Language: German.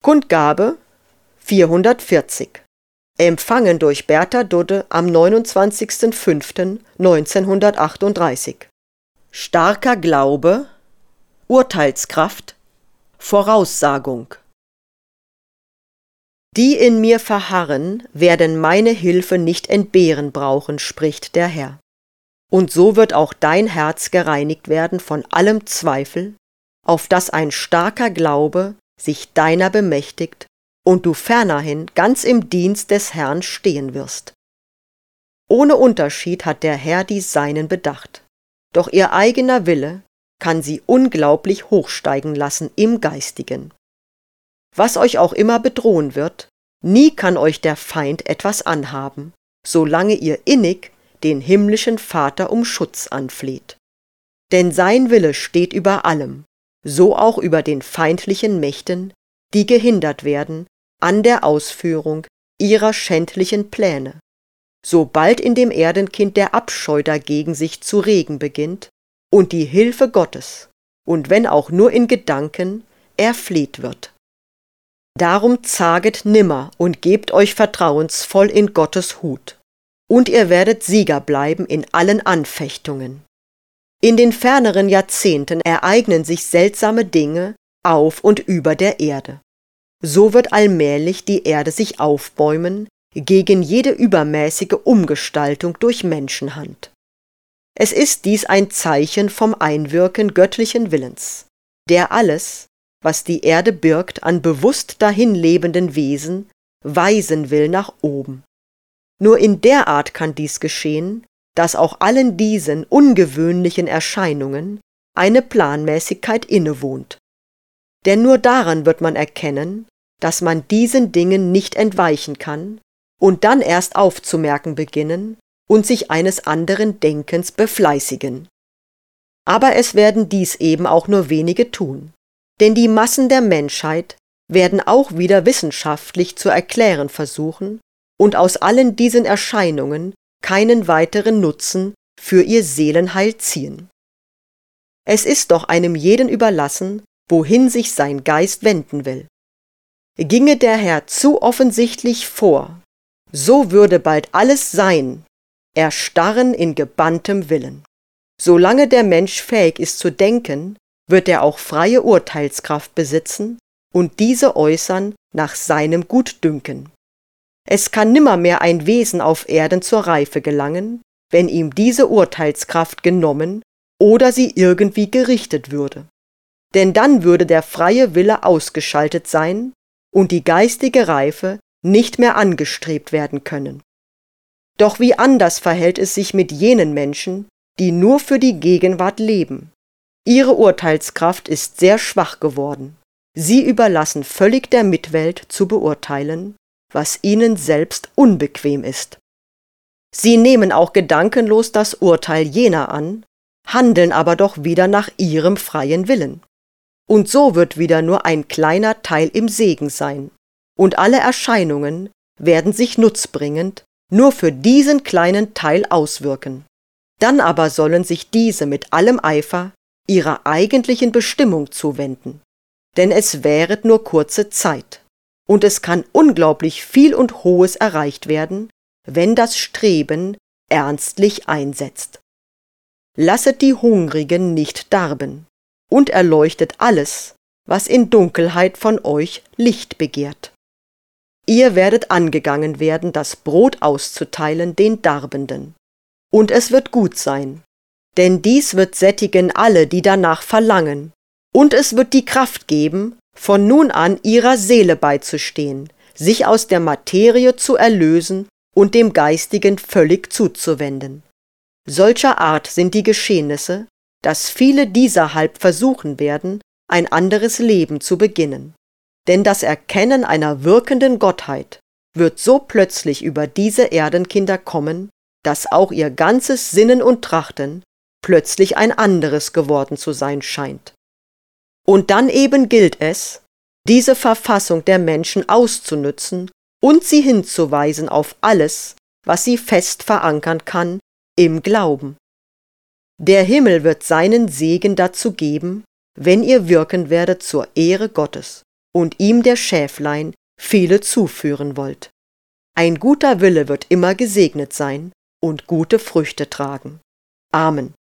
Kundgabe 440. Empfangen durch Bertha Dudde am 29.05.1938. Starker Glaube, Urteilskraft, Voraussagung. Die in mir verharren, werden meine Hilfe nicht entbehren brauchen, spricht der Herr. Und so wird auch dein Herz gereinigt werden von allem Zweifel, auf dass ein starker Glaube sich deiner bemächtigt und du fernerhin ganz im Dienst des Herrn stehen wirst. Ohne Unterschied hat der Herr die Seinen bedacht, doch ihr eigener Wille kann sie unglaublich hochsteigen lassen im Geistigen. Was euch auch immer bedrohen wird, nie kann euch der Feind etwas anhaben, solange ihr innig den himmlischen Vater um Schutz anfleht. Denn sein Wille steht über allem, so auch über den feindlichen Mächten, die gehindert werden an der Ausführung ihrer schändlichen Pläne, sobald in dem Erdenkind der Abscheu dagegen sich zu regen beginnt und die Hilfe Gottes, und wenn auch nur in Gedanken, erfleht wird. Darum zaget nimmer und gebt euch vertrauensvoll in Gottes Hut, und ihr werdet Sieger bleiben in allen Anfechtungen. In den ferneren Jahrzehnten ereignen sich seltsame Dinge auf und über der Erde. So wird allmählich die Erde sich aufbäumen gegen jede übermäßige Umgestaltung durch Menschenhand. Es ist dies ein Zeichen vom Einwirken göttlichen Willens, der alles, was die Erde birgt an bewusst dahinlebenden Wesen, weisen will nach oben. Nur in der Art kann dies geschehen, dass auch allen diesen ungewöhnlichen Erscheinungen eine Planmäßigkeit innewohnt. Denn nur daran wird man erkennen, dass man diesen Dingen nicht entweichen kann und dann erst aufzumerken beginnen und sich eines anderen Denkens befleißigen. Aber es werden dies eben auch nur wenige tun, denn die Massen der Menschheit werden auch wieder wissenschaftlich zu erklären versuchen und aus allen diesen Erscheinungen keinen weiteren Nutzen für ihr Seelenheil ziehen. Es ist doch einem jeden überlassen, wohin sich sein Geist wenden will. Ginge der Herr zu offensichtlich vor, so würde bald alles Sein erstarren in gebanntem Willen. Solange der Mensch fähig ist zu denken, wird er auch freie Urteilskraft besitzen und diese äußern nach seinem Gutdünken. Es kann nimmermehr ein Wesen auf Erden zur Reife gelangen, wenn ihm diese Urteilskraft genommen oder sie irgendwie gerichtet würde. Denn dann würde der freie Wille ausgeschaltet sein und die geistige Reife nicht mehr angestrebt werden können. Doch wie anders verhält es sich mit jenen Menschen, die nur für die Gegenwart leben. Ihre Urteilskraft ist sehr schwach geworden. Sie überlassen völlig der Mitwelt zu beurteilen, was ihnen selbst unbequem ist. Sie nehmen auch gedankenlos das Urteil jener an, handeln aber doch wieder nach ihrem freien Willen. Und so wird wieder nur ein kleiner Teil im Segen sein, und alle Erscheinungen werden sich nutzbringend nur für diesen kleinen Teil auswirken. Dann aber sollen sich diese mit allem Eifer ihrer eigentlichen Bestimmung zuwenden, denn es währet nur kurze Zeit, und es kann unglaublich viel und Hohes erreicht werden, wenn das Streben ernstlich einsetzt. Lasset die Hungrigen nicht darben, und erleuchtet alles, was in Dunkelheit von euch Licht begehrt. Ihr werdet angegangen werden, das Brot auszuteilen den Darbenden. Und es wird gut sein, denn dies wird sättigen alle, die danach verlangen, und es wird die Kraft geben, von nun an ihrer Seele beizustehen, sich aus der Materie zu erlösen und dem Geistigen völlig zuzuwenden. Solcher Art sind die Geschehnisse, dass viele dieserhalb versuchen werden, ein anderes Leben zu beginnen. Denn das Erkennen einer wirkenden Gottheit wird so plötzlich über diese Erdenkinder kommen, dass auch ihr ganzes Sinnen und Trachten plötzlich ein anderes geworden zu sein scheint. Und dann eben gilt es, diese Verfassung der Menschen auszunützen und sie hinzuweisen auf alles, was sie fest verankern kann, im Glauben. Der Himmel wird seinen Segen dazu geben, wenn ihr wirken werdet zur Ehre Gottes und ihm der Schäflein viele zuführen wollt. Ein guter Wille wird immer gesegnet sein und gute Früchte tragen. Amen.